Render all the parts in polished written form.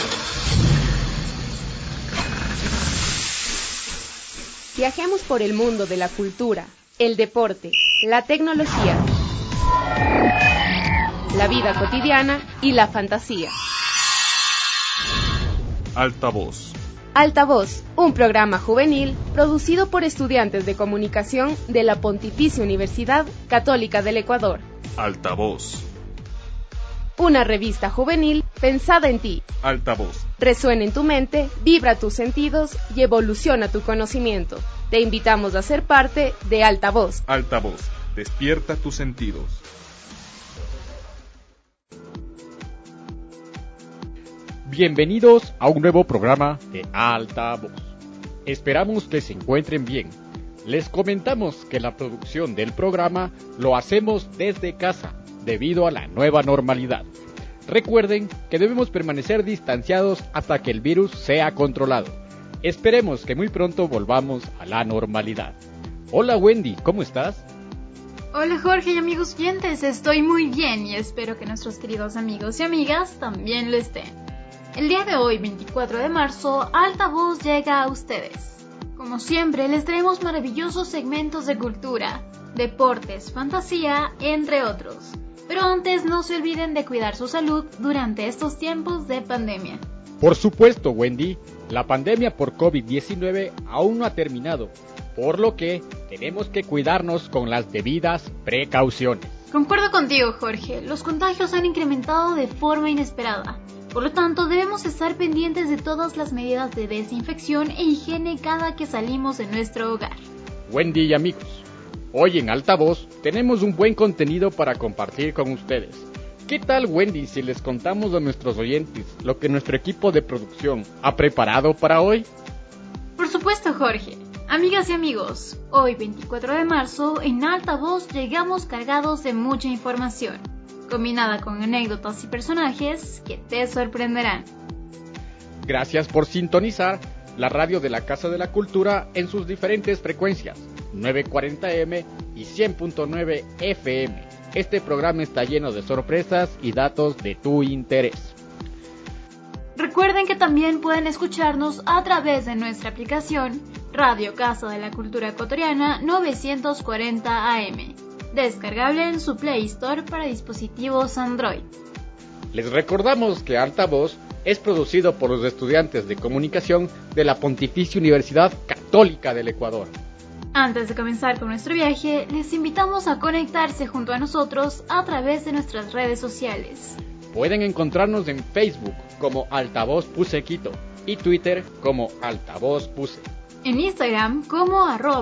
Viajemos por el mundo de la cultura, el deporte, la tecnología, la vida cotidiana y la fantasía. Altavoz. Altavoz, un programa juvenil producido por estudiantes de comunicación de la Pontificia Universidad Católica del Ecuador. Altavoz. Una revista juvenil pensada en ti. Altavoz. Resuena en tu mente, vibra tus sentidos y evoluciona tu conocimiento. Te invitamos a ser parte de Altavoz. Altavoz. Despierta tus sentidos. Bienvenidos a un nuevo programa de Altavoz. Esperamos que se encuentren bien. Les comentamos que la producción del programa lo hacemos desde casa, debido a la nueva normalidad. Recuerden que debemos permanecer distanciados hasta que el virus sea controlado. Esperemos que muy pronto volvamos a la normalidad. Hola Wendy, ¿cómo estás? Hola Jorge y amigos oyentes, estoy muy bien y espero que nuestros queridos amigos y amigas también lo estén. El día de hoy, 24 de marzo, Altavoz llega a ustedes. Como siempre, les traemos maravillosos segmentos de cultura, deportes, fantasía, entre otros. Pero antes no se olviden de cuidar su salud durante estos tiempos de pandemia. Por supuesto, Wendy, la pandemia por COVID-19 aún no ha terminado, por lo que tenemos que cuidarnos con las debidas precauciones. Concuerdo contigo, Jorge, los contagios han incrementado de forma inesperada. Por lo tanto, debemos estar pendientes de todas las medidas de desinfección e higiene cada que salimos de nuestro hogar. Wendy y amigos, hoy en Altavoz tenemos un buen contenido para compartir con ustedes. ¿Qué tal, Wendy, si les contamos a nuestros oyentes lo que nuestro equipo de producción ha preparado para hoy? Por supuesto, Jorge. Amigas y amigos, hoy 24 de marzo en Altavoz llegamos cargados de mucha información, combinada con anécdotas y personajes que te sorprenderán. Gracias por sintonizar la radio de la Casa de la Cultura en sus diferentes frecuencias, 940M y 100.9 FM. Este programa está lleno de sorpresas y datos de tu interés. Recuerden que también pueden escucharnos a través de nuestra aplicación Radio Casa de la Cultura Ecuatoriana 940 AM, descargable en su Play Store para dispositivos Android. Les recordamos que Altavoz es producido por los estudiantes de comunicación de la Pontificia Universidad Católica del Ecuador. Antes de comenzar con nuestro viaje, les invitamos a conectarse junto a nosotros a través de nuestras redes sociales. Pueden encontrarnos en Facebook como Altavoz Puse Quito y Twitter como Altavoz Puse. En Instagram como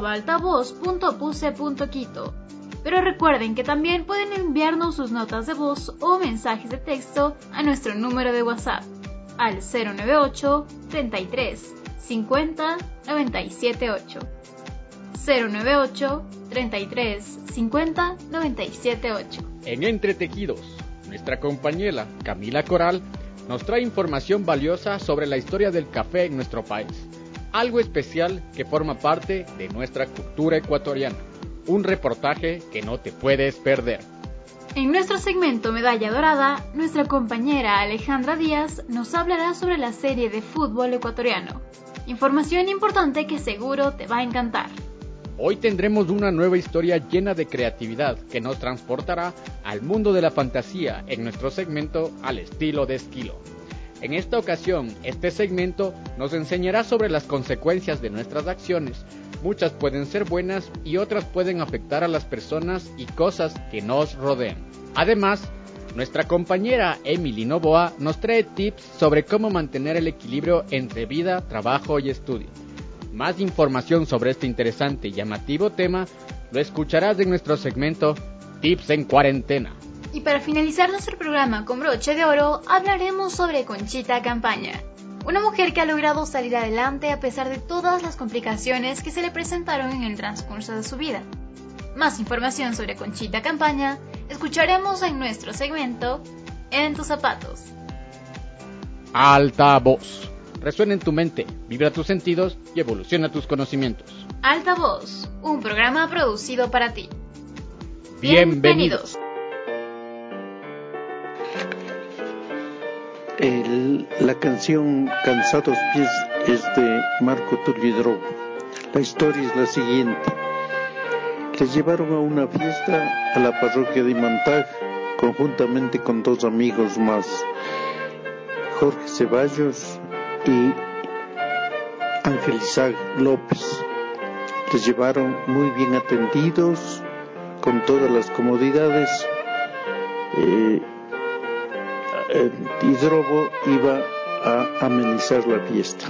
@altavoz.puse.quito. Pero recuerden que también pueden enviarnos sus notas de voz o mensajes de texto a nuestro número de WhatsApp al 098 33 50 978. 098 33 50 978. En Entretejidos, nuestra compañera Camila Coral nos trae información valiosa sobre la historia del café en nuestro país, algo especial que forma parte de nuestra cultura ecuatoriana, un reportaje que no te puedes perder. En nuestro segmento Medalla Dorada, nuestra compañera Alejandra Díaz nos hablará sobre la serie de fútbol ecuatoriano, información importante que seguro te va a encantar. Hoy tendremos una nueva historia llena de creatividad que nos transportará al mundo de la fantasía en nuestro segmento Al estilo de Esquilo. En esta ocasión, este segmento nos enseñará sobre las consecuencias de nuestras acciones. Muchas pueden ser buenas y otras pueden afectar a las personas y cosas que nos rodean. Además, nuestra compañera Emily Novoa nos trae tips sobre cómo mantener el equilibrio entre vida, trabajo y estudio. Más información sobre este interesante y llamativo tema lo escucharás en nuestro segmento Tips en Cuarentena. Y para finalizar nuestro programa con broche de oro, hablaremos sobre Conchita Campaña, una mujer que ha logrado salir adelante a pesar de todas las complicaciones que se le presentaron en el transcurso de su vida. Más información sobre Conchita Campaña escucharemos en nuestro segmento En tus zapatos. Altavoz. Resuena en tu mente, vibra tus sentidos y evoluciona tus conocimientos. Altavoz, un programa producido para ti. Bienvenidos. La canción Cansados Pies es de Marco Tulio Drobo. La historia es la siguiente. Les llevaron a una fiesta a la parroquia de Imantag, conjuntamente con dos amigos más, Jorge Ceballos y Ángel Isaac López. Les llevaron muy bien atendidos, con todas las comodidades. Y Drobo iba a amenizar la fiesta.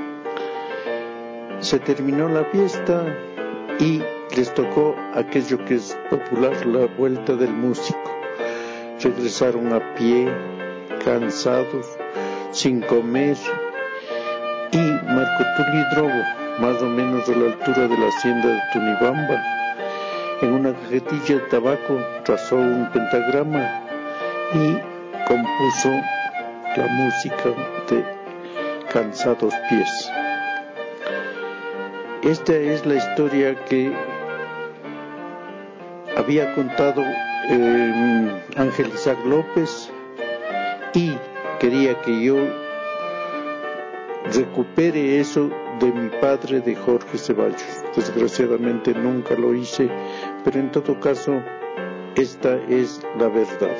Se terminó la fiesta y les tocó aquello que es popular, la vuelta del músico. Regresaron a pie, cansados, sin comer, y Marco Tulio Drobo, más o menos a la altura de la hacienda de Tunibamba, en una cajetilla de tabaco trazó un pentagrama y compuso la música de Cansados Pies. Esta es la historia que había contado Ángel Isaac López, y quería que yo recupere eso de mi padre, de Jorge Ceballos. Desgraciadamente nunca lo hice, pero en todo caso esta es la verdad.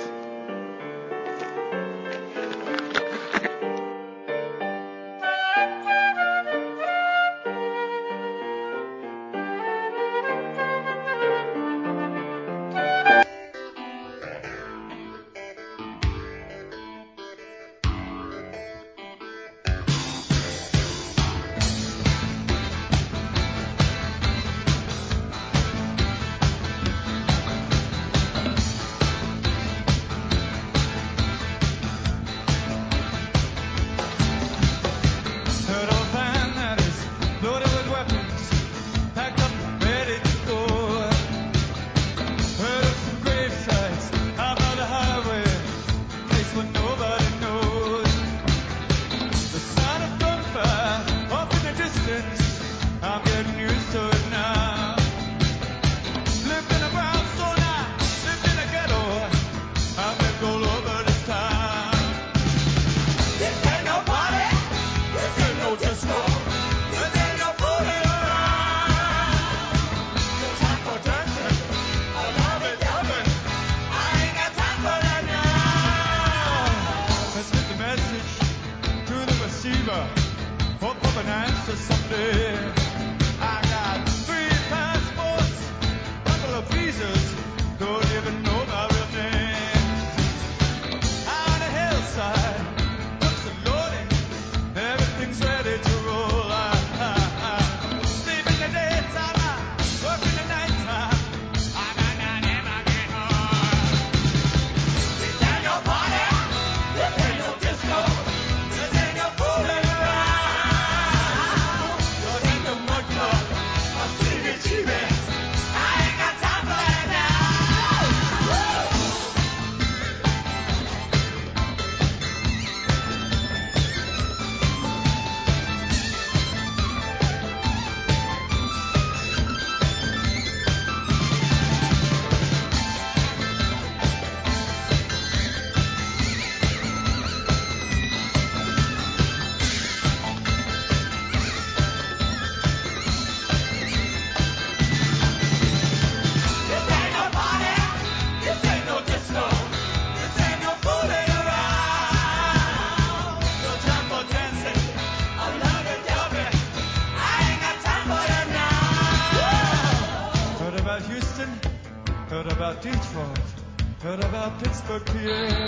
Pittsburgh, PA.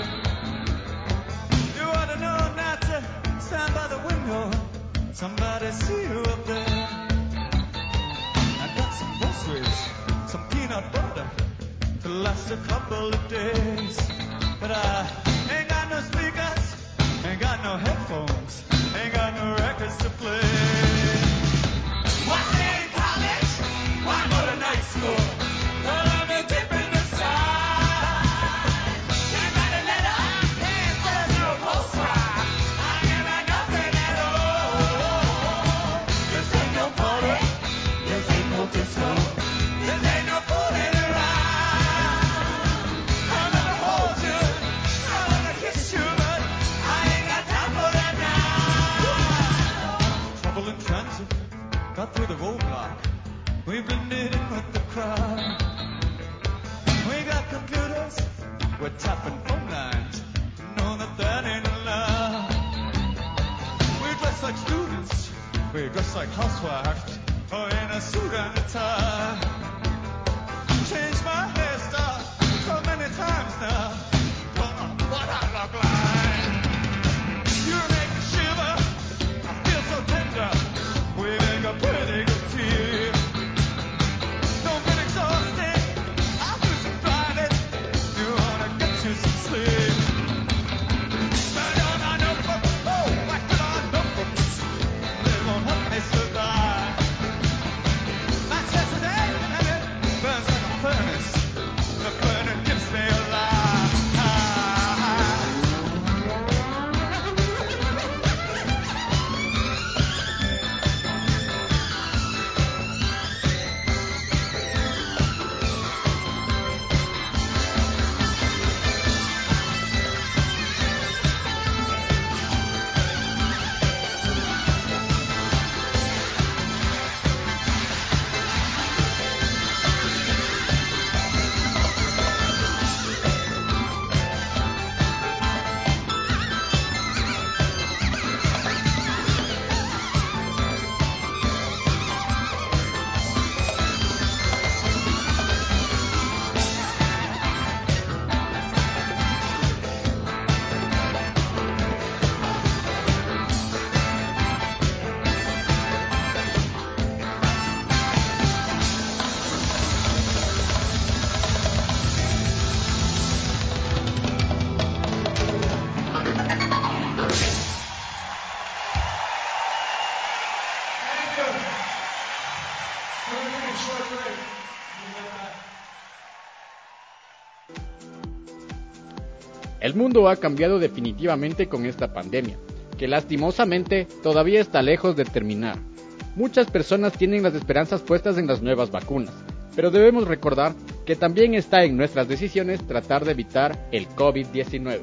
You ought to know not to stand by the window. Somebody see you up there. I got some groceries, some peanut butter to last a couple of days. But I ain't got no speakers, ain't got no headphones, ain't got no records to play. Why stay in college? Why go to night school? Well, I'm a dip in the side. This ain't no fooling around. I'm gonna hold you. We dress like housewives, or in a suit and a tie. Changed my hairstyle so many times now. Don't know what I look like. You make me shiver, I feel so tender. We make a pretty good team. Don't get exhausted, I'll do some driving. You wanna get you some sleep. Turn on our notebook, oh, whack it on notebooks. They won't help me survive. My chest is aching and it burns like a furnace. The burning keeps me alive. El mundo ha cambiado definitivamente con esta pandemia, que lastimosamente todavía está lejos de terminar. Muchas personas tienen las esperanzas puestas en las nuevas vacunas, pero debemos recordar que también está en nuestras decisiones tratar de evitar el COVID-19.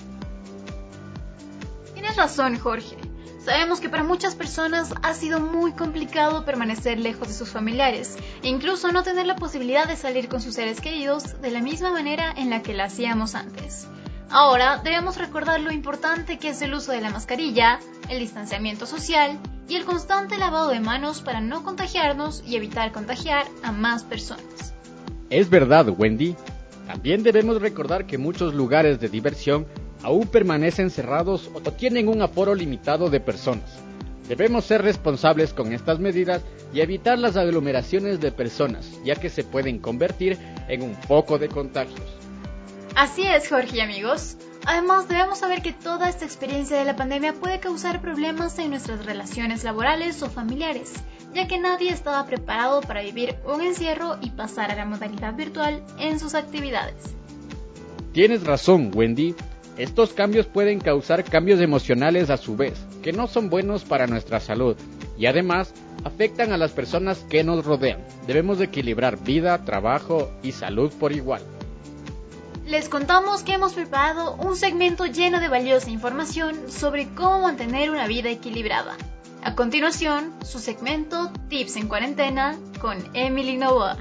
Tienes razón, Jorge. Sabemos que para muchas personas ha sido muy complicado permanecer lejos de sus familiares e incluso no tener la posibilidad de salir con sus seres queridos de la misma manera en la que la hacíamos antes. Ahora debemos recordar lo importante que es el uso de la mascarilla, el distanciamiento social y el constante lavado de manos para no contagiarnos y evitar contagiar a más personas. Es verdad, Wendy. También debemos recordar que muchos lugares de diversión aún permanecen cerrados o tienen un aforo limitado de personas. Debemos ser responsables con estas medidas y evitar las aglomeraciones de personas, ya que se pueden convertir en un foco de contagios. Así es, Jorge y amigos. Además, debemos saber que toda esta experiencia de la pandemia puede causar problemas en nuestras relaciones laborales o familiares, ya que nadie estaba preparado para vivir un encierro y pasar a la modalidad virtual en sus actividades. Tienes razón, Wendy. Estos cambios pueden causar cambios emocionales a su vez, que no son buenos para nuestra salud y además afectan a las personas que nos rodean. Debemos equilibrar vida, trabajo y salud por igual. Les contamos que hemos preparado un segmento lleno de valiosa información sobre cómo mantener una vida equilibrada. A continuación, su segmento Tips en Cuarentena con Emily Novoa.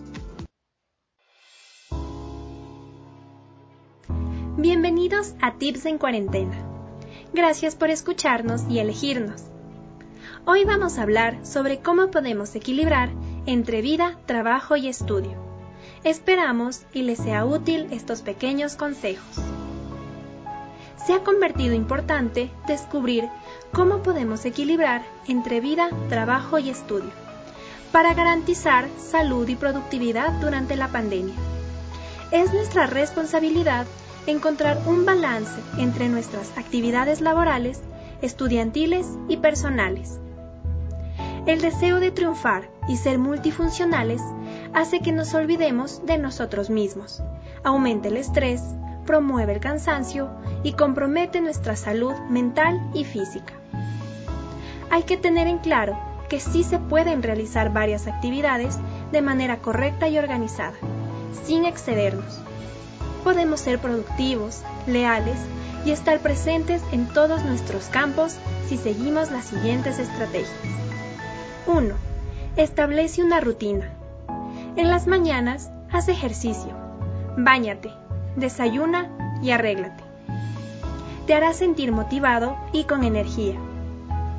Bienvenidos a Tips en Cuarentena. Gracias por escucharnos y elegirnos. Hoy vamos a hablar sobre cómo podemos equilibrar entre vida, trabajo y estudio. Esperamos y les sea útil estos pequeños consejos. Se ha convertido importante descubrir cómo podemos equilibrar entre vida, trabajo y estudio para garantizar salud y productividad durante la pandemia. Es nuestra responsabilidad encontrar un balance entre nuestras actividades laborales, estudiantiles y personales. El deseo de triunfar y ser multifuncionales hace que nos olvidemos de nosotros mismos, aumenta el estrés, promueve el cansancio y compromete nuestra salud mental y física. Hay que tener en claro que sí se pueden realizar varias actividades de manera correcta y organizada, sin excedernos. Podemos ser productivos, leales y estar presentes en todos nuestros campos si seguimos las siguientes estrategias. 1. Establece una rutina. En las mañanas, haz ejercicio, báñate, desayuna y arréglate. Te hará sentir motivado y con energía.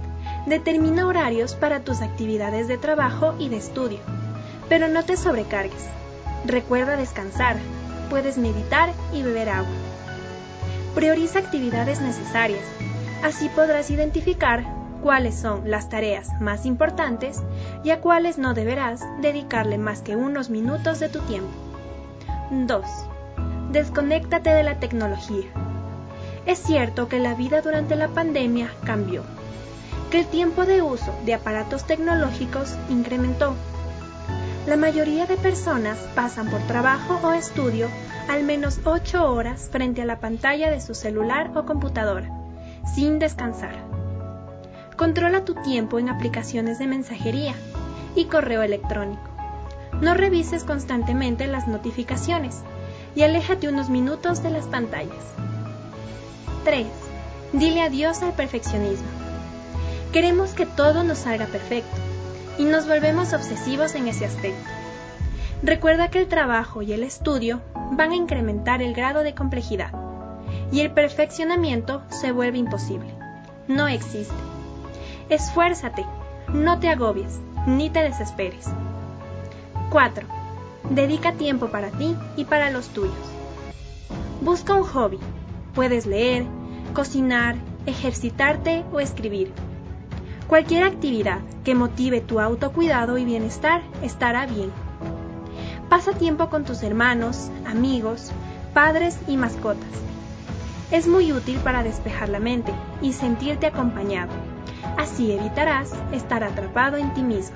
Determina horarios para tus actividades de trabajo y de estudio, pero no te sobrecargues. Recuerda descansar, puedes meditar y beber agua. Prioriza actividades necesarias, así podrás identificar cuáles son las tareas más importantes y a cuáles no deberás dedicarle más que unos minutos de tu tiempo. 2. Desconéctate de la tecnología. Es cierto que la vida durante la pandemia cambió, que el tiempo de uso de aparatos tecnológicos incrementó. La mayoría de personas pasan por trabajo o estudio al menos 8 horas frente a la pantalla de su celular o computadora, sin descansar. Controla tu tiempo en aplicaciones de mensajería y correo electrónico. No revises constantemente las notificaciones y aléjate unos minutos de las pantallas. 3. Dile adiós al perfeccionismo. Queremos que todo nos salga perfecto y nos volvemos obsesivos en ese aspecto. Recuerda que el trabajo y el estudio van a incrementar el grado de complejidad y el perfeccionamiento se vuelve imposible. No existe. Esfuérzate, no te agobies, ni te desesperes. 4. Dedica tiempo para ti y para los tuyos. Busca un hobby. Puedes leer, cocinar, ejercitarte o escribir. Cualquier actividad que motive tu autocuidado y bienestar estará bien. Pasa tiempo con tus hermanos, amigos, padres y mascotas. Es muy útil para despejar la mente y sentirte acompañado. Así evitarás estar atrapado en ti mismo.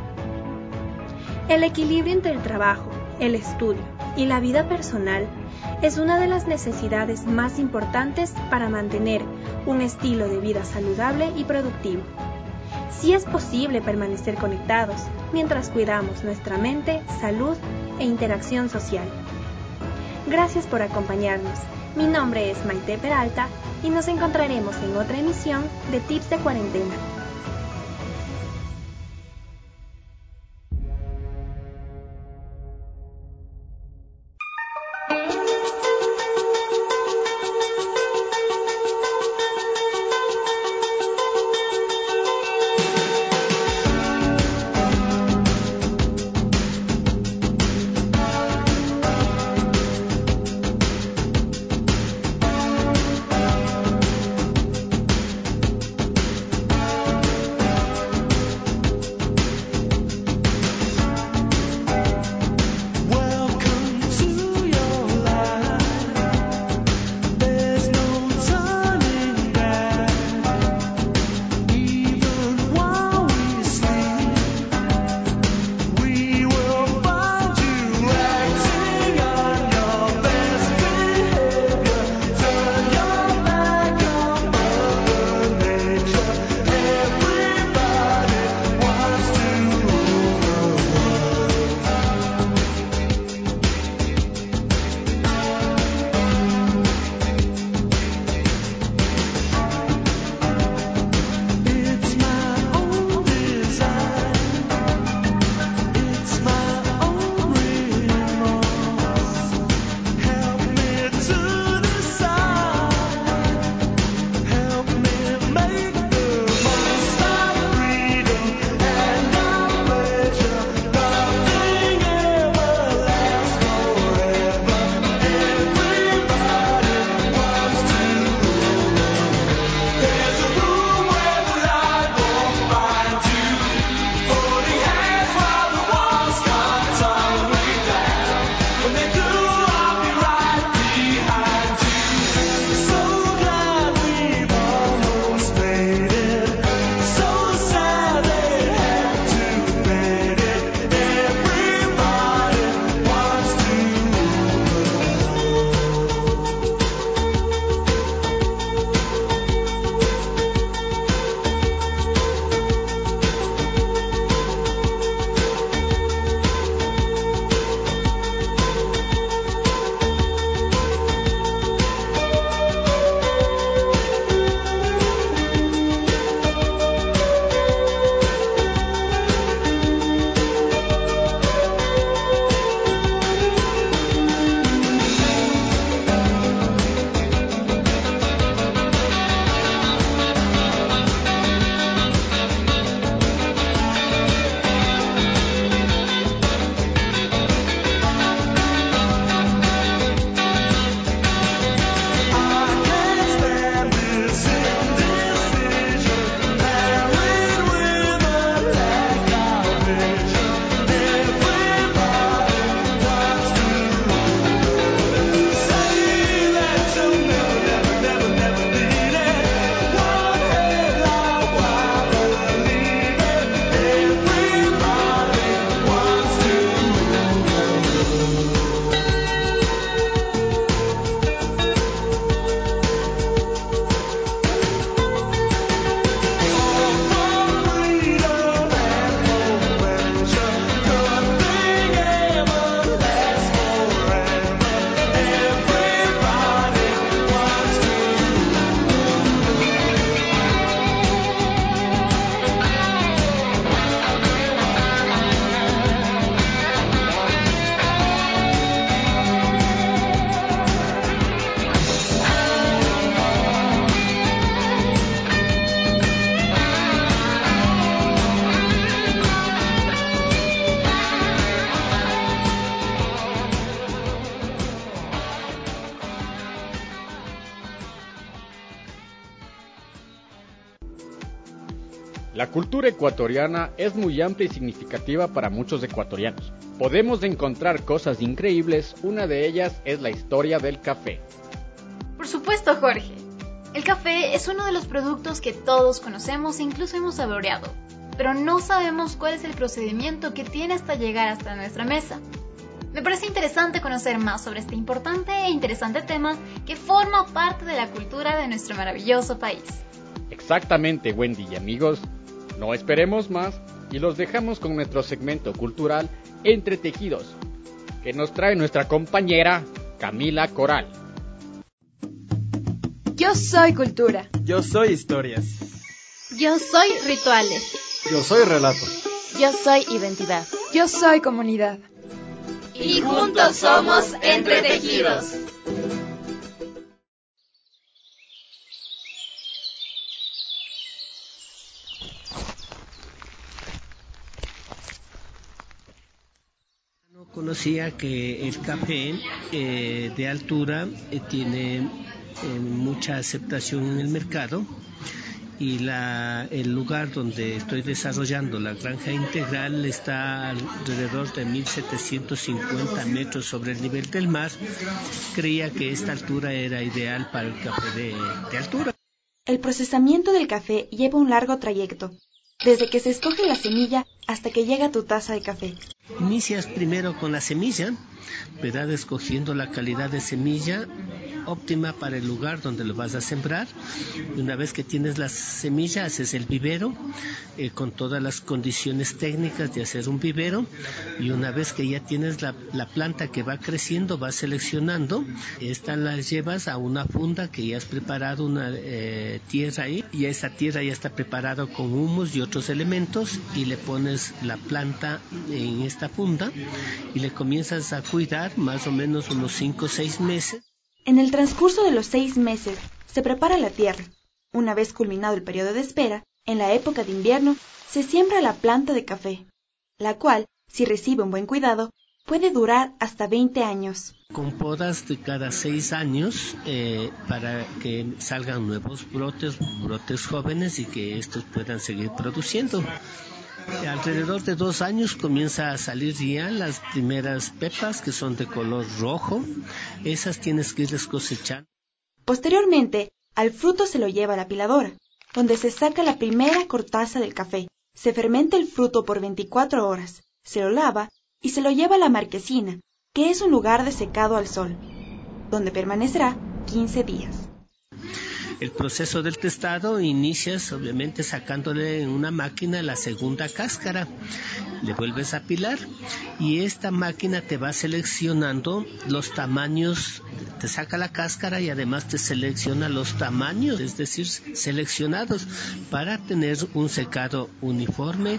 El equilibrio entre el trabajo, el estudio y la vida personal es una de las necesidades más importantes para mantener un estilo de vida saludable y productivo. Sí es posible permanecer conectados mientras cuidamos nuestra mente, salud e interacción social. Gracias por acompañarnos. Mi nombre es Maite Peralta y nos encontraremos en otra emisión de Tips de Cuarentena. La cultura ecuatoriana es muy amplia y significativa para muchos ecuatorianos. Podemos encontrar cosas increíbles, una de ellas es la historia del café. Por supuesto, Jorge. El café es uno de los productos que todos conocemos e incluso hemos saboreado, pero no sabemos cuál es el procedimiento que tiene hasta llegar hasta nuestra mesa. Me parece interesante conocer más sobre este importante e interesante tema que forma parte de la cultura de nuestro maravilloso país. Exactamente, Wendy y amigos. No esperemos más y los dejamos con nuestro segmento cultural Entre Tejidos, que nos trae nuestra compañera Camila Coral. Yo soy cultura. Yo soy historias. Yo soy rituales. Yo soy relato. Yo soy identidad. Yo soy comunidad. Y juntos somos Entretejidos. No conocía que el café de altura tiene mucha aceptación en el mercado y el lugar donde estoy desarrollando la granja integral está alrededor de 1750 metros sobre el nivel del mar. Creía que esta altura era ideal para el café de altura. El procesamiento del café lleva un largo trayecto, desde que se escoge la semilla hasta que llega a tu taza de café. Inicias primero con la semilla, ¿verdad? Escogiendo la calidad de semilla óptima para el lugar donde lo vas a sembrar. Y una vez que tienes la semilla, haces el vivero con todas las condiciones técnicas de hacer un vivero. Y una vez que ya tienes la planta que va creciendo, vas seleccionando. Esta la llevas a una funda que ya has preparado una tierra ahí. Y esa tierra ya está preparada con humus y otros elementos. Y le pones la planta en esta funda y le comienzas a cuidar más o menos unos 5 o 6 meses. En el transcurso de los 6 meses se prepara la tierra. Una vez culminado el periodo de espera, en la época de invierno, se siembra la planta de café, la cual, si recibe un buen cuidado, puede durar hasta 20 años. Con podas de cada 6 años para que salgan nuevos brotes jóvenes y que estos puedan seguir produciendo. Alrededor de 2 años comienza a salir ya las primeras pepas que son de color rojo. Esas tienes que irles cosechando. Posteriormente, al fruto se lo lleva a la apiladora, donde se saca la primera corteza del café. Se fermenta el fruto por 24 horas, se lo lava y se lo lleva a la marquesina, que es un lugar de secado al sol, donde permanecerá 15 días. El proceso del tostado inicias obviamente sacándole en una máquina la segunda cáscara, le vuelves a apilar y esta máquina te va seleccionando los tamaños, te saca la cáscara y además te selecciona los tamaños, es decir, seleccionados para tener un secado uniforme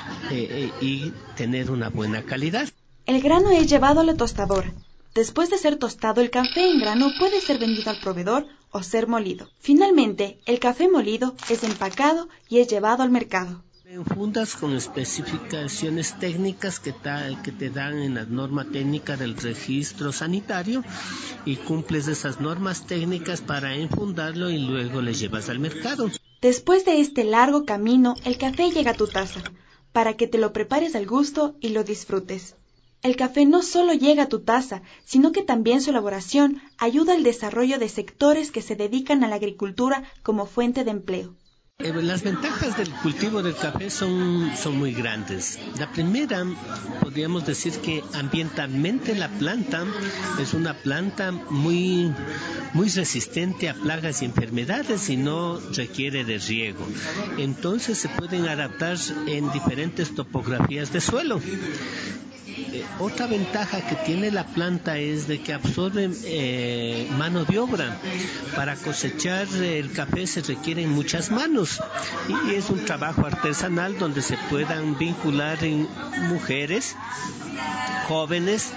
y tener una buena calidad. El grano es llevado a la tostadora. Después de ser tostado, el café en grano puede ser vendido al proveedor o ser molido. Finalmente, el café molido es empacado y es llevado al mercado. En fundas con especificaciones técnicas que te dan en la norma técnica del registro sanitario y cumples esas normas técnicas para enfundarlo y luego le llevas al mercado. Después de este largo camino, el café llega a tu taza, para que te lo prepares al gusto y lo disfrutes. El café no solo llega a tu taza, sino que también su elaboración ayuda al desarrollo de sectores que se dedican a la agricultura como fuente de empleo. Las ventajas del cultivo del café son muy grandes. La primera, podríamos decir que ambientalmente la planta es una planta muy resistente a plagas y enfermedades y no requiere de riego. Entonces se pueden adaptar en diferentes topografías de suelo. Otra ventaja que tiene la planta es de que absorbe mano de obra. Para cosechar el café se requieren muchas manos y es un trabajo artesanal donde se puedan vincular en mujeres, jóvenes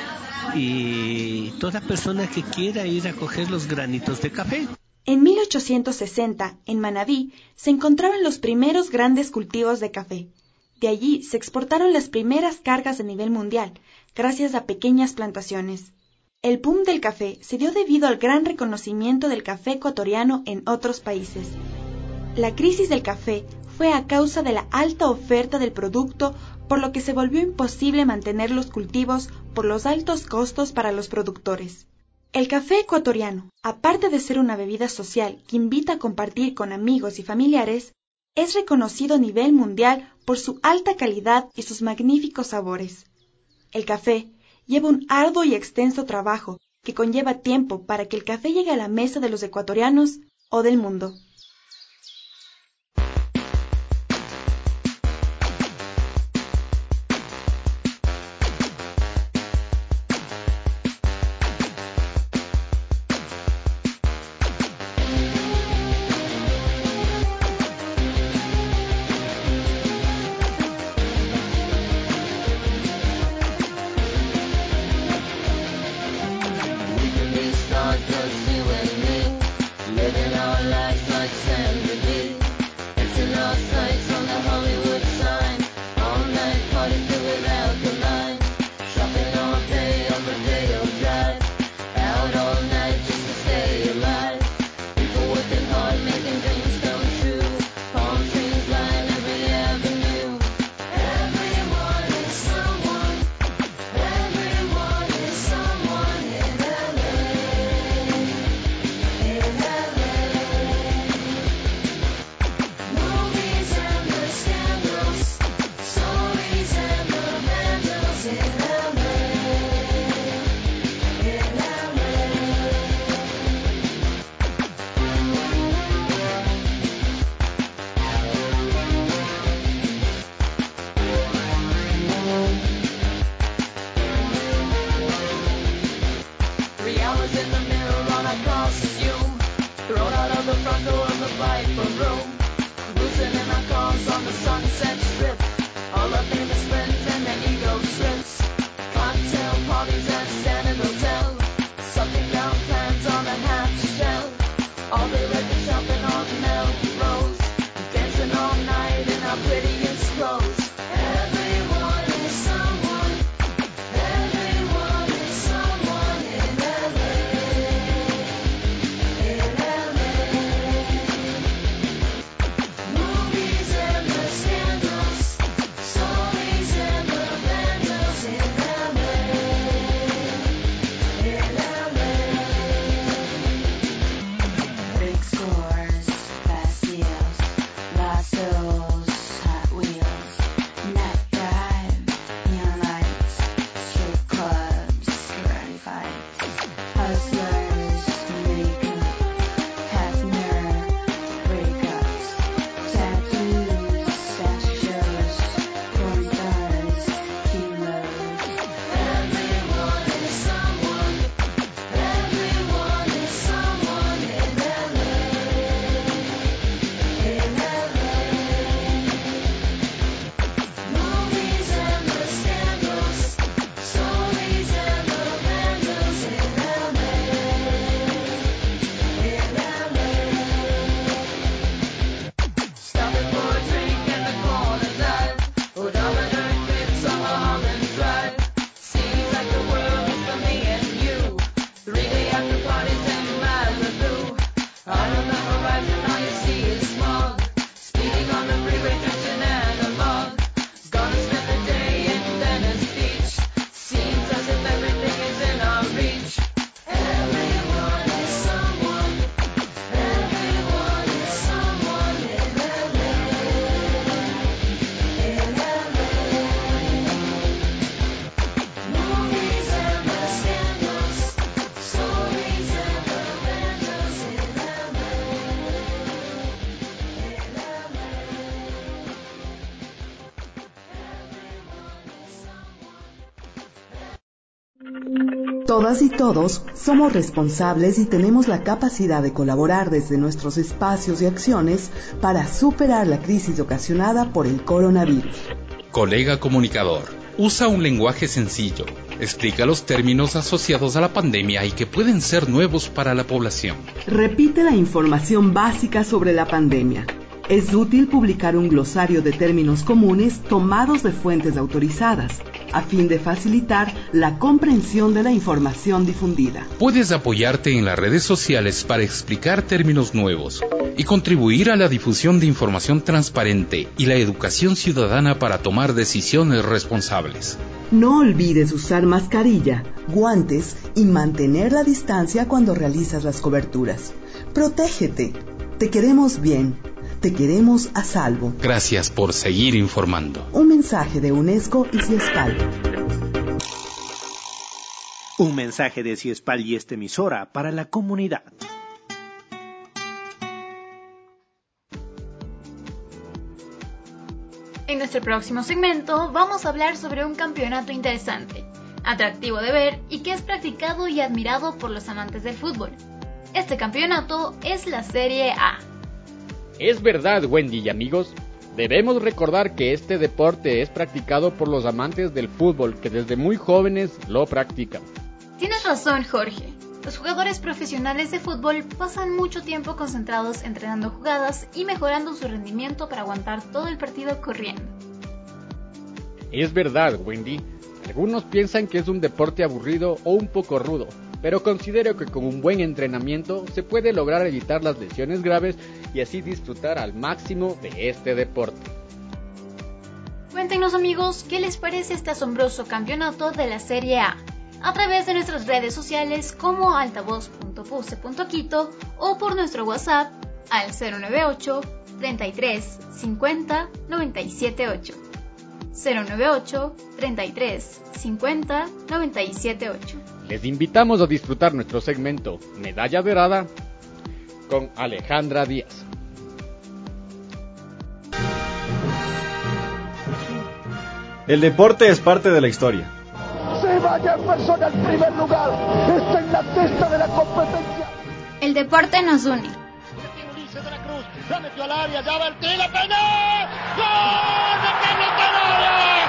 y toda persona que quiera ir a coger los granitos de café. En 1860, en Manabí, se encontraban los primeros grandes cultivos de café. De allí se exportaron las primeras cargas a nivel mundial, gracias a pequeñas plantaciones. El boom del café se dio debido al gran reconocimiento del café ecuatoriano en otros países. La crisis del café fue a causa de la alta oferta del producto, por lo que se volvió imposible mantener los cultivos por los altos costos para los productores. El café ecuatoriano, aparte de ser una bebida social que invita a compartir con amigos y familiares, es reconocido a nivel mundial por su alta calidad y sus magníficos sabores. El café lleva un arduo y extenso trabajo que conlleva tiempo para que el café llegue a la mesa de los ecuatorianos o del mundo. Todas y todos somos responsables y tenemos la capacidad de colaborar desde nuestros espacios y acciones para superar la crisis ocasionada por el coronavirus. Colega comunicador, usa un lenguaje sencillo, explica los términos asociados a la pandemia y que pueden ser nuevos para la población. Repite la información básica sobre la pandemia. Es útil publicar un glosario de términos comunes tomados de fuentes autorizadas, a fin de facilitar la comprensión de la información difundida. Puedes apoyarte en las redes sociales para explicar términos nuevos y contribuir a la difusión de información transparente y la educación ciudadana para tomar decisiones responsables. No olvides usar mascarilla, guantes y mantener la distancia cuando realizas las coberturas. Protégete. Te queremos bien. Te queremos a salvo. Gracias por seguir informando. Un mensaje de UNESCO y CIESPAL. Un mensaje de CIESPAL y esta emisora para la comunidad. En nuestro próximo segmento vamos a hablar sobre un campeonato interesante, atractivo de ver y que es practicado y admirado por los amantes del fútbol. Este campeonato es la Serie A. Es verdad, Wendy y amigos. Debemos recordar que este deporte es practicado por los amantes del fútbol que desde muy jóvenes lo practican. Tienes razón, Jorge. Los jugadores profesionales de fútbol pasan mucho tiempo concentrados entrenando jugadas y mejorando su rendimiento para aguantar todo el partido corriendo. Es verdad, Wendy. Algunos piensan que es un deporte aburrido o un poco rudo, pero considero que con un buen entrenamiento se puede lograr evitar las lesiones graves y así disfrutar al máximo de este deporte. Cuéntenos, amigos, ¿qué les parece este asombroso campeonato de la Serie A? A través de nuestras redes sociales como altavoz.puse.quito o por nuestro WhatsApp al 098 33 50 978. 098 33 50 978. Les invitamos a disfrutar nuestro segmento Medalla Dorada con Alejandra Díaz. El deporte es parte de la historia. Se va Jefferson al primer lugar. Está en la testa de la competencia. El deporte nos une. Ulises de la Cruz la metió al área, ya va el tiro, la pegó. ¡Gol de Carlos Canales!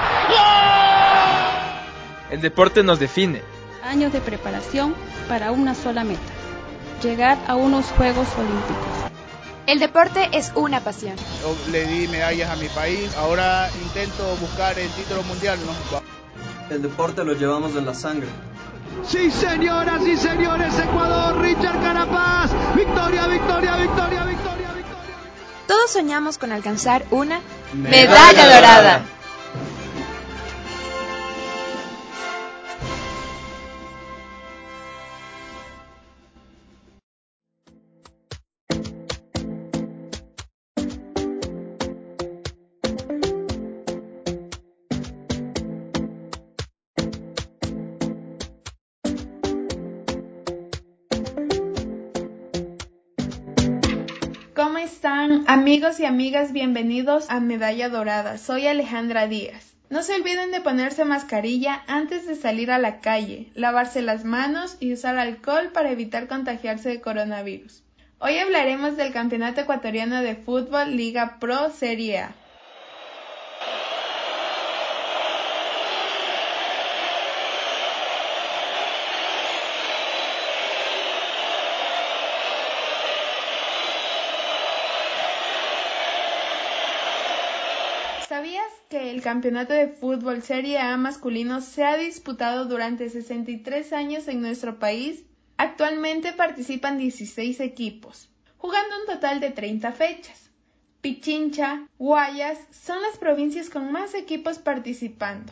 ¡Gol! El deporte nos define. Años de preparación para una sola meta: llegar a unos Juegos Olímpicos. El deporte es una pasión. Yo le di medallas a mi país, ahora intento buscar el título mundial, ¿no? El deporte lo llevamos en la sangre. Sí, señoras y señores, Ecuador, Richard Carapaz. Victoria, victoria, victoria, victoria, victoria. Todos soñamos con alcanzar una medalla dorada. ¿Cómo están, amigos y amigas? Bienvenidos a Medalla Dorada. Soy Alejandra Díaz. No se olviden de ponerse mascarilla antes de salir a la calle, lavarse las manos y usar alcohol para evitar contagiarse de coronavirus. Hoy hablaremos del Campeonato Ecuatoriano de Fútbol Liga Pro Serie A. ¿Sabías que el campeonato de fútbol Serie A masculino se ha disputado durante 63 años en nuestro país? Actualmente participan 16 equipos, jugando un total de 30 fechas. Pichincha, Guayas son las provincias con más equipos participando.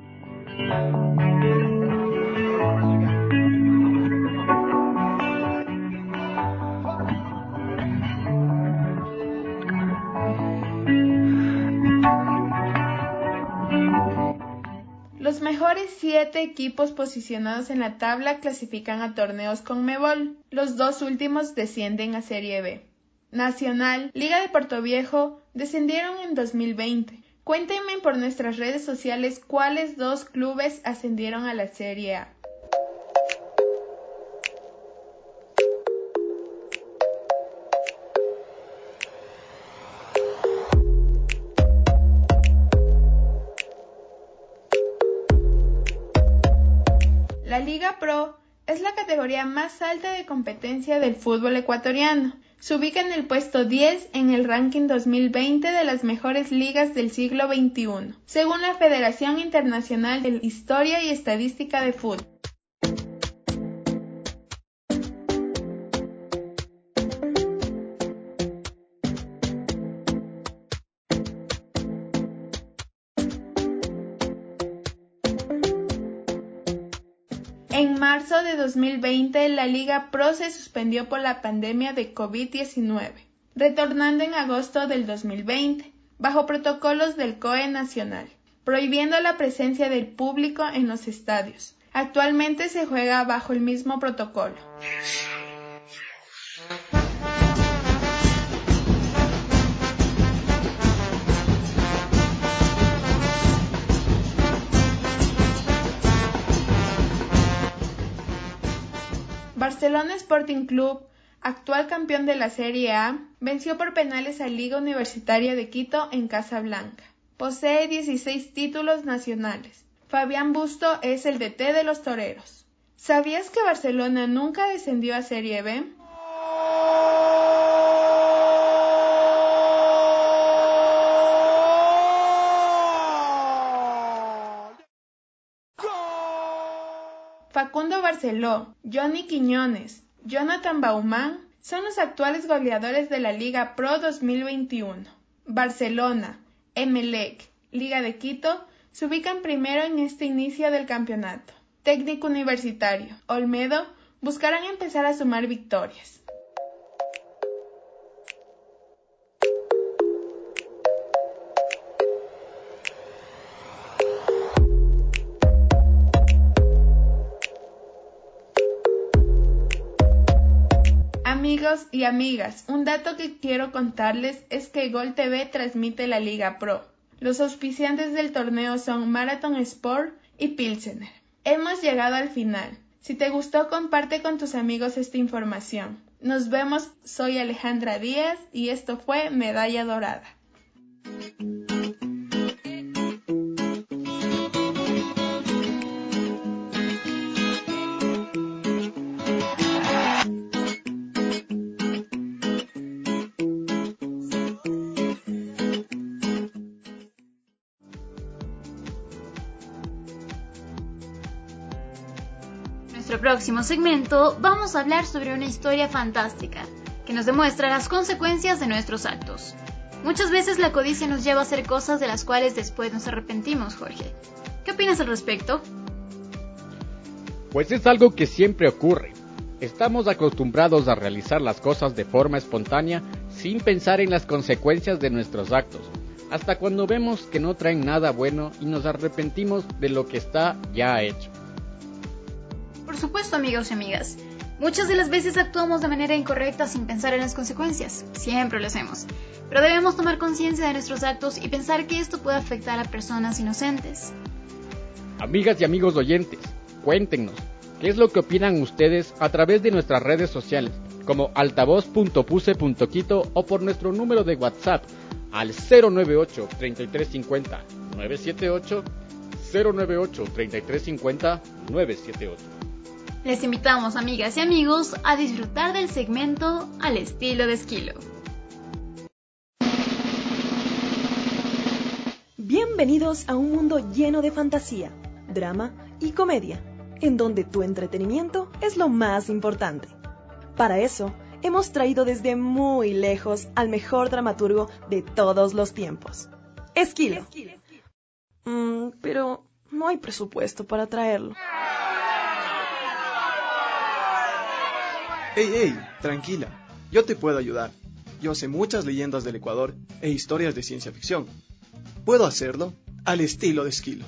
Los mejores 7 equipos posicionados en la tabla clasifican a torneos Conmebol. Los 2 últimos descienden a Serie B. Nacional, Liga de Portoviejo descendieron en 2020. Cuéntenme por nuestras redes sociales cuáles 2 clubes ascendieron a la Serie A. La Liga Pro es la categoría más alta de competencia del fútbol ecuatoriano. se ubica en el puesto 10 en el ranking 2020 de las mejores ligas del siglo XXI, según la Federación Internacional de Historia y Estadística de Fútbol. En marzo de 2020, la Liga Pro se suspendió por la pandemia de COVID-19, retornando en agosto del 2020, bajo protocolos del COE nacional, prohibiendo la presencia del público en los estadios. Actualmente se juega bajo el mismo protocolo. Barcelona Sporting Club, actual campeón de la Serie A, venció por penales a Liga Universitaria de Quito en Casablanca. Posee 16 títulos nacionales. Fabián Busto es el DT de los toreros. ¿Sabías que Barcelona nunca descendió a Serie B? Facundo Barceló, Johnny Quiñones, Jonathan Baumann son los actuales goleadores de la Liga Pro 2021. Barcelona, Emelec, Liga de Quito se ubican primero en este inicio del campeonato. Técnico Universitario, Olmedo, buscarán empezar a sumar victorias. Amigos y amigas, un dato que quiero contarles es que Gol TV transmite la Liga Pro. Los auspiciantes del torneo son Marathon Sport y Pilsener. Hemos llegado al final. Si te gustó, comparte con tus amigos esta información. Nos vemos, soy Alejandra Díaz y esto fue Medalla Dorada. En nuestro próximo segmento vamos a hablar sobre una historia fantástica que nos demuestra las consecuencias de nuestros actos. Muchas veces la codicia nos lleva a hacer cosas de las cuales después nos arrepentimos, Jorge. ¿Qué opinas al respecto? Pues es algo que siempre ocurre. Estamos acostumbrados a realizar las cosas de forma espontánea sin pensar en las consecuencias de nuestros actos, hasta cuando vemos que no traen nada bueno y nos arrepentimos de lo que está ya hecho. Por supuesto, amigos y amigas. Muchas de las veces actuamos de manera incorrecta sin pensar en las consecuencias. Siempre lo hacemos. Pero debemos tomar conciencia de nuestros actos y pensar que esto puede afectar a personas inocentes. Amigas y amigos oyentes, cuéntenos, ¿qué es lo que opinan ustedes a través de nuestras redes sociales, como altavoz.puse.quito o por nuestro número de WhatsApp al 098 3350 978 098 3350 978? Les invitamos, amigas y amigos, a disfrutar del segmento Al estilo de Esquilo. Bienvenidos a un mundo lleno de fantasía, drama y comedia, en donde tu entretenimiento es lo más importante. Para eso, hemos traído desde muy lejos al mejor dramaturgo de todos los tiempos, Esquilo. Pero no hay presupuesto para traerlo. ¡Ey! Tranquila, yo te puedo ayudar. Yo sé muchas leyendas del Ecuador e historias de ciencia ficción. Puedo hacerlo al estilo de Esquilo.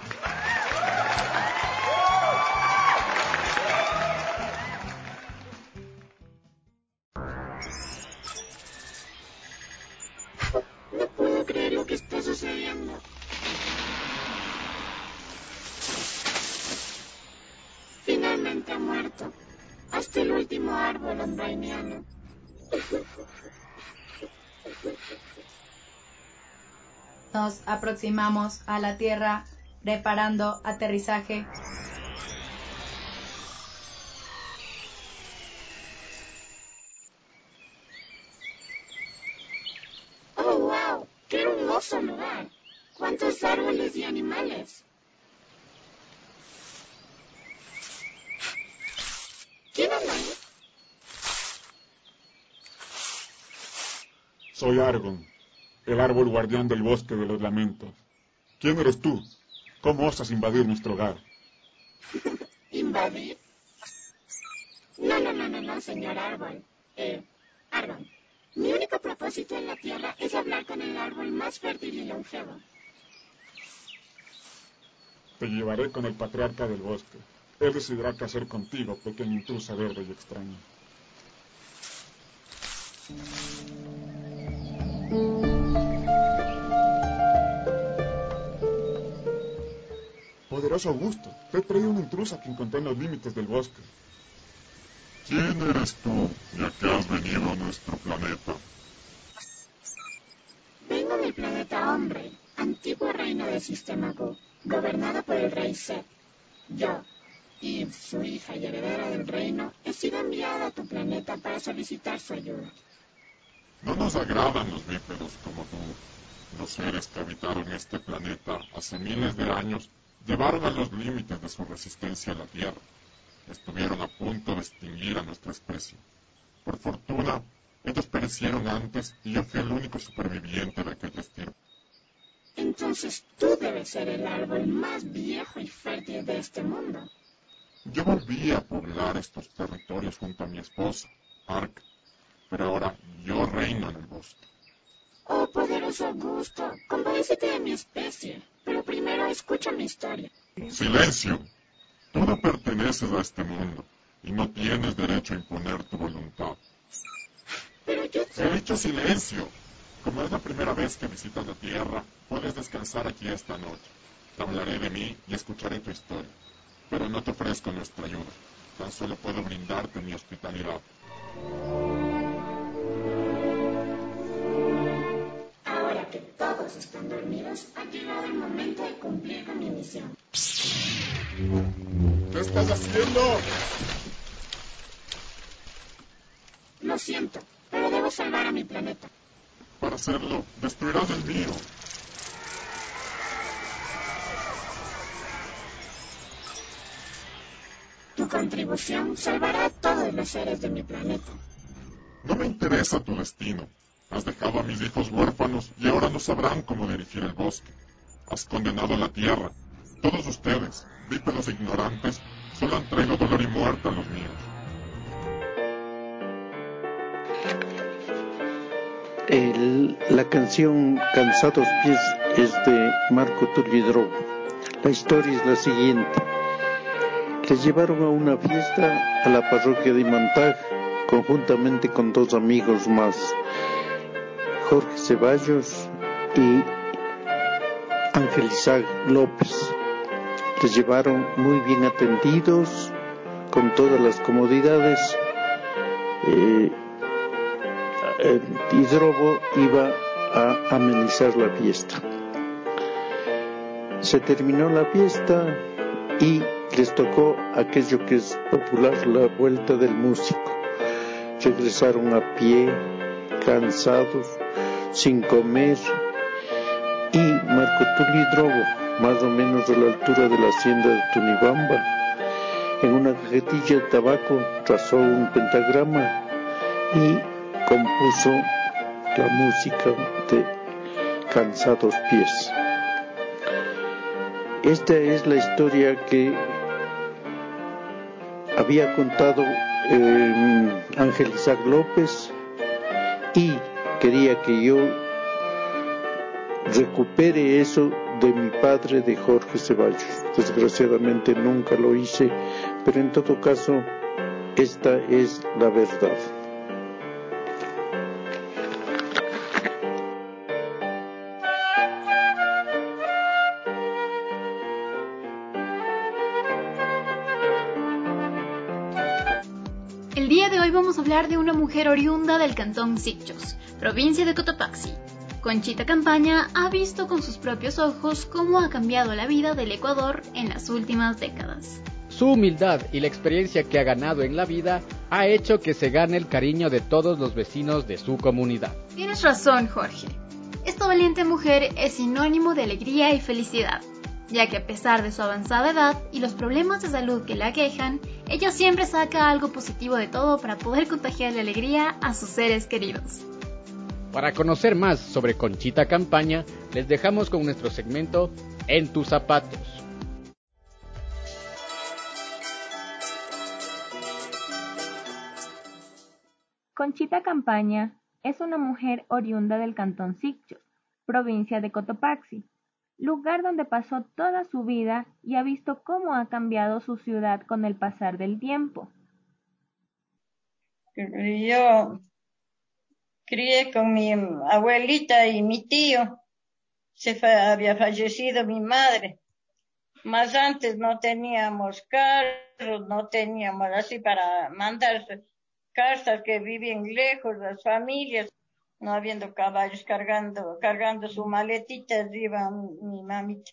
No puedo creer lo que está sucediendo. Finalmente ha muerto. Hasta el último árbol umbrainiano. Nos aproximamos a la Tierra, preparando aterrizaje. hermoso lugar. ¿Cuántos árboles y animales? ¿Quién anda ahí? Soy Argon, el árbol guardián del bosque de los lamentos. ¿Quién eres tú? ¿Cómo osas invadir nuestro hogar? ¿Invadir? No, señor árbol. Argon, mi único propósito en la tierra es hablar con el árbol más fértil y longevo. Te llevaré con el patriarca del bosque. Él decidirá qué hacer contigo, pequeña intrusa verde y extraña. Poderoso Augusto, te he traído una intrusa que encontré en los límites del bosque. ¿Quién eres tú, ya que has venido a nuestro planeta? Vengo del planeta Hombre, antiguo reino del sistema Gu, gobernado por el rey Set. Yo, Eve, su hija y heredera del reino, he sido enviada a tu planeta para solicitar su ayuda. No nos agradan los bípedos como tú. Los seres que habitaron este planeta hace miles de años llevaron a los límites de su resistencia a la Tierra. Estuvieron a punto de extinguir a nuestra especie. Por fortuna, ellos perecieron antes y yo fui el único superviviente de aquella estirpe. Entonces tú debes ser el árbol más viejo y fértil de este mundo. Yo volví a poblar estos territorios junto a mi esposa, Ark, pero ahora yo reino en el bosque. Oh, poderoso Augusto, compadécete de mi especie, pero primero escucha mi historia. ¡Silencio! Tú no perteneces a este mundo y no tienes derecho a imponer tu voluntad. Pero yo... He dicho silencio. Como es la primera vez que visitas la Tierra, puedes descansar aquí esta noche. Te hablaré de mí y escucharé tu historia. Pero no te ofrezco nuestra ayuda. Tan solo puedo brindarte mi hospitalidad. Ahora que todos están dormidos, ha llegado el momento de cumplir con mi misión. ¿Qué estás haciendo? Lo siento, pero debo salvar a mi planeta. Para hacerlo, destruirás el mío. Tu contribución salvará a todos los seres de mi planeta. No me interesa tu destino. Has dejado a mis hijos huérfanos y ahora no sabrán cómo dirigir el bosque. Has condenado la tierra. Todos ustedes, bípedos ignorantes, solo han traído dolor y muerte a los míos. La canción Cansados Pies es de Marco Tulio Drogo. La historia es la siguiente. Les llevaron a una fiesta a la parroquia de Imantag, conjuntamente con dos amigos más, Jorge Ceballos y Ángel Isaac López. Les llevaron muy bien atendidos, con todas las comodidades. Y Drogo iba a amenizar la fiesta. Se terminó la fiesta y les tocó aquello que es popular, la vuelta del músico. Regresaron a pie, cansados, sin comer, y Marco Tulio Drogo, más o menos a la altura de la hacienda de Tunibamba, en una cajetilla de tabaco trazó un pentagrama y compuso la música de Cansados Pies. Esta es la historia que había contado Ángel Isaac López y quería que yo recupere eso de mi padre, de Jorge Ceballos. Desgraciadamente nunca lo hice, pero en todo caso esta es la verdad. El día de hoy vamos a hablar de una mujer oriunda del cantón Sitges, provincia de Cotopaxi. Conchita Campaña ha visto con sus propios ojos cómo ha cambiado la vida del Ecuador en las últimas décadas. Su humildad y la experiencia que ha ganado en la vida ha hecho que se gane el cariño de todos los vecinos de su comunidad. Tienes razón, Jorge. esta valiente mujer es sinónimo de alegría y felicidad, ya que a pesar de su avanzada edad y los problemas de salud que la aquejan, ella siempre saca algo positivo de todo para poder contagiar la alegría a sus seres queridos. Para conocer más sobre Conchita Campaña, les dejamos con nuestro segmento En tus zapatos. Conchita Campaña es una mujer oriunda del cantón Sicchos, provincia de Cotopaxi, lugar donde pasó toda su vida y ha visto cómo ha cambiado su ciudad con el pasar del tiempo. Yo crié con mi abuelita y mi tío. Había fallecido mi madre. Más antes no teníamos carros, no teníamos así para mandar cartas que vivían lejos, las familias, no habiendo caballos cargando su maletita, iba mi mamita.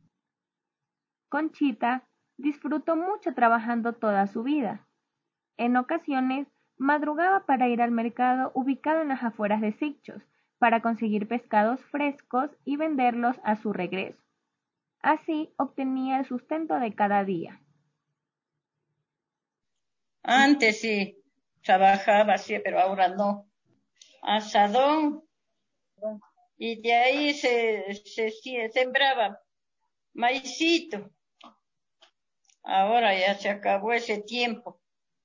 Conchita disfrutó mucho trabajando toda su vida. En ocasiones, madrugaba para ir al mercado ubicado en las afueras de Sicchos, para conseguir pescados frescos y venderlos a su regreso. Así obtenía el sustento de cada día. Antes sí, trabajaba así, pero ahora no. Asadón, y de ahí se sembraba maicito. Ahora ya se acabó ese tiempo.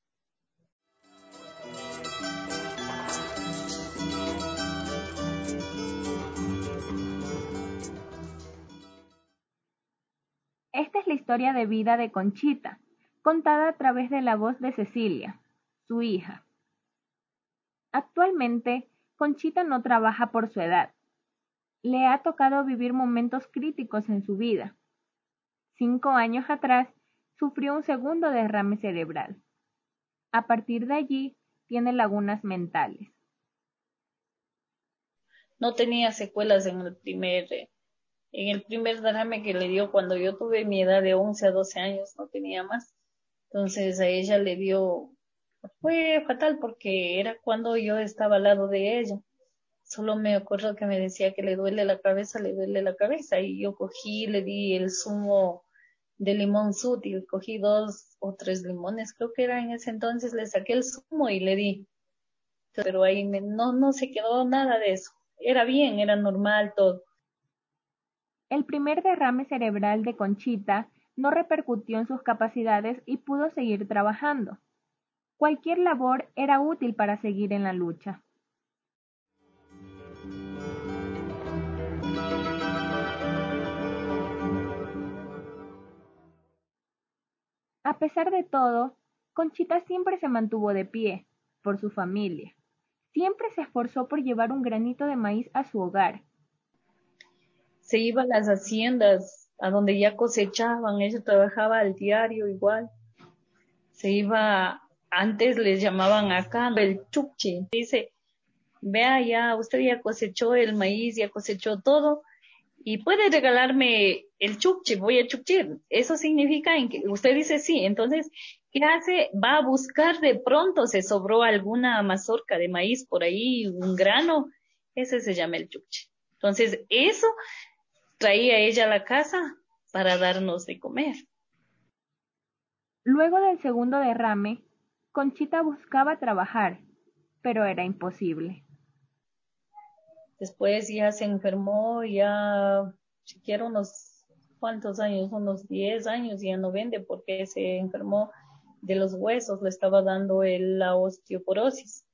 Esta es la historia de vida de Conchita, contada a través de la voz de Cecilia, su hija. Actualmente, Conchita no trabaja por su edad. Le ha tocado vivir momentos críticos en su vida. 5 años atrás, sufrió un segundo derrame cerebral. A partir de allí, tiene lagunas mentales. No tenía secuelas en el primer derrame que le dio cuando yo tuve mi edad de 11 a 12 años, no tenía más. Entonces a ella le dio, fue fatal porque era cuando yo estaba al lado de ella. Solo me acuerdo que me decía que le duele la cabeza, y yo cogí, le di el zumo de limón sútil, cogí 2 o 3 limones, creo que era en ese entonces, le saqué el zumo y le di. Pero ahí no se quedó nada de eso. Era bien, era normal todo. El primer derrame cerebral de Conchita no repercutió en sus capacidades y pudo seguir trabajando. Cualquier labor era útil para seguir en la lucha. A pesar de todo, Conchita siempre se mantuvo de pie, por su familia. Siempre se esforzó por llevar un granito de maíz a su hogar. Se iba a las haciendas, a donde ya cosechaban, ella trabajaba al diario igual. Se iba, antes les llamaban acá el chukchi. Dice, vea ya, usted ya cosechó el maíz, ya cosechó todo, y puede regalarme el chukchi, voy a chukchir. Eso significa en que usted dice sí, entonces, ¿qué hace? Va a buscar, de pronto se sobró alguna mazorca de maíz por ahí, un grano, ese se llama el chukchi. Entonces, eso traía ella a la casa para darnos de comer. Luego del segundo derrame, Conchita buscaba trabajar, pero era imposible. Después ya se enfermó, ya siquiera unos cuantos años, unos 10 años, ya no vende porque se enfermó de los huesos, le estaba dando la osteoporosis.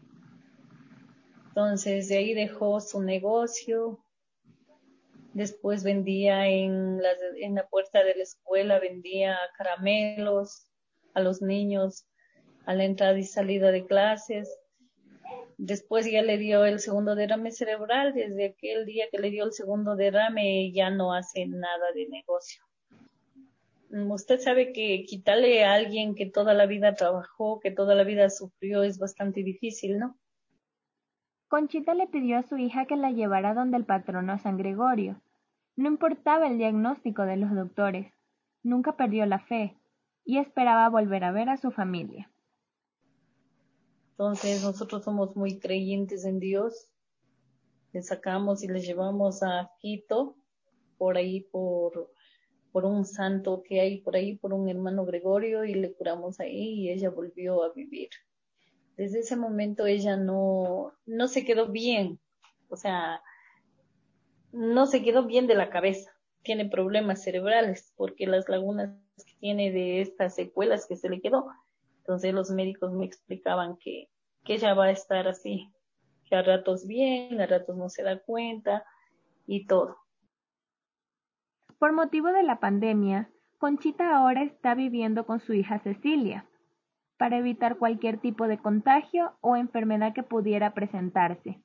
Entonces de ahí dejó su negocio. Después vendía en la puerta de la escuela, vendía caramelos a los niños a la entrada y salida de clases. Después ya le dio el segundo derrame cerebral. Desde aquel día que le dio el segundo derrame ya no hace nada de negocio. Usted sabe que quitarle a alguien que toda la vida trabajó, que toda la vida sufrió, es bastante difícil, ¿no? Conchita le pidió a su hija que la llevara donde el patrono San Gregorio. No importaba el diagnóstico de los doctores, nunca perdió la fe y esperaba volver a ver a su familia. Entonces nosotros somos muy creyentes en Dios Le sacamos y le llevamos a Quito, por ahí por un santo que hay por ahí, por un hermano Gregorio, y le curamos ahí y ella volvió a vivir. Desde ese momento ella no se quedó bien, o sea, no se quedó bien de la cabeza. Tiene problemas cerebrales porque las lagunas que tiene de estas secuelas que se le quedó. Entonces los médicos me explicaban que ella va a estar así, que a ratos bien, a ratos no se da cuenta y todo. Por motivo de la pandemia, Conchita ahora está viviendo con su hija Cecilia, para evitar cualquier tipo de contagio o enfermedad que pudiera presentarse.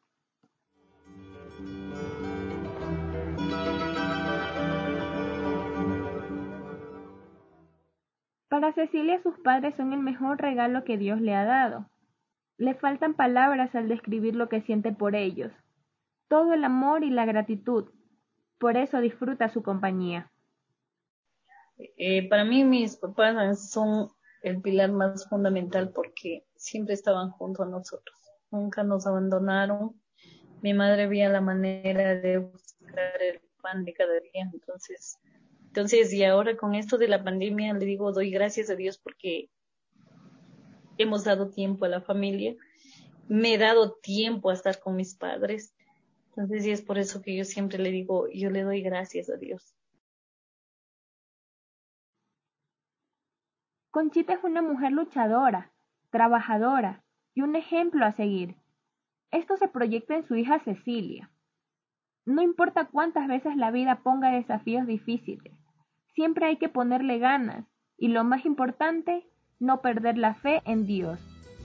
Para Cecilia, sus padres son el mejor regalo que Dios le ha dado. Le faltan palabras al describir lo que siente por ellos. Todo el amor y la gratitud. Por eso disfruta su compañía. Para mí mis papás son el pilar más fundamental porque siempre estaban junto a nosotros. Nunca nos abandonaron. Mi madre veía la manera de buscar el pan de cada día. Entonces, y ahora con esto de la pandemia, le digo, doy gracias a Dios porque hemos dado tiempo a la familia. Me he dado tiempo a estar con mis padres. Entonces, y es por eso que yo siempre le digo, yo le doy gracias a Dios. Conchita es una mujer luchadora, trabajadora y un ejemplo a seguir. Esto se proyecta en su hija Cecilia. No importa cuántas veces la vida ponga desafíos difíciles, siempre hay que ponerle ganas y lo más importante, no perder la fe en Dios.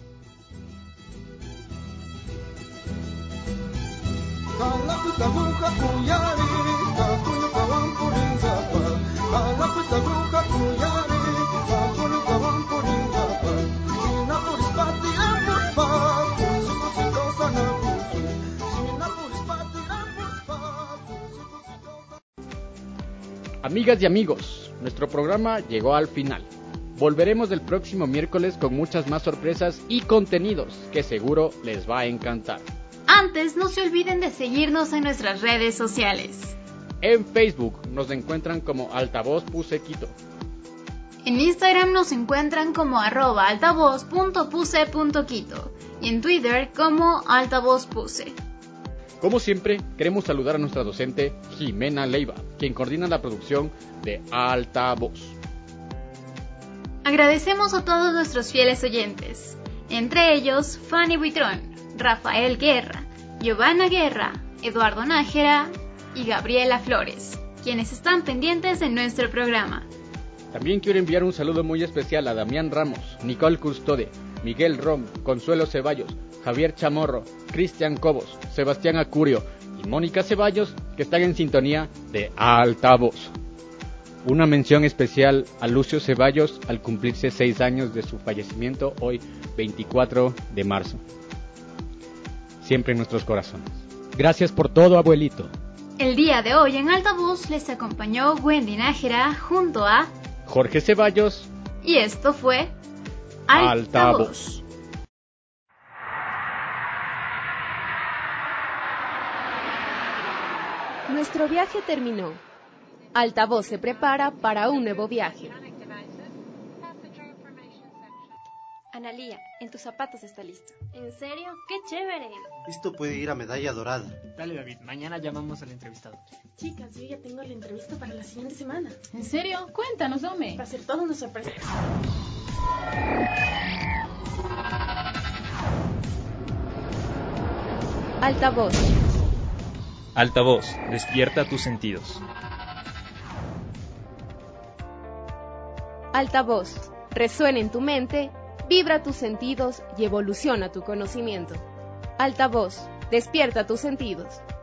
Amigas y amigos, nuestro programa llegó al final. Volveremos el próximo miércoles con muchas más sorpresas y contenidos que seguro les va a encantar. Antes, no se olviden de seguirnos en nuestras redes sociales. En Facebook nos encuentran como Altavoz Puse Quito. En Instagram nos encuentran como @altavoz.puse.quito y en Twitter como altavozpuse. Como siempre, queremos saludar a nuestra docente Jimena Leiva, quien coordina la producción de Altavoz. Agradecemos a todos nuestros fieles oyentes, entre ellos Fanny Buitrón, Rafael Guerra, Giovanna Guerra, Eduardo Nájera y Gabriela Flores, quienes están pendientes de nuestro programa. También quiero enviar un saludo muy especial a Damián Ramos, Nicole Custode, Miguel Rom, Consuelo Ceballos, Javier Chamorro, Cristian Cobos, Sebastián Acurio y Mónica Ceballos, que están en sintonía de Altavoz. Una mención especial a Lucio Ceballos al cumplirse 6 años de su fallecimiento hoy 24 de marzo. Siempre en nuestros corazones. Gracias por todo, abuelito. El día de hoy en Altavoz les acompañó Wendy Nájera junto a Jorge Ceballos. Y esto fue Altavoz. Nuestro viaje terminó. Altavoz se prepara para un nuevo viaje. Analía, en tus zapatos está listo. ¿En serio? ¡Qué chévere! Esto puede ir a medalla dorada. Dale, David, mañana llamamos al entrevistado. Chicas, yo ya tengo la entrevista para la siguiente semana. ¿En serio? Cuéntanos, hombre. Va a ser toda una sorpresa. Altavoz. Altavoz, despierta tus sentidos. Altavoz, resuena en tu mente, vibra tus sentidos y evoluciona tu conocimiento. Altavoz, despierta tus sentidos.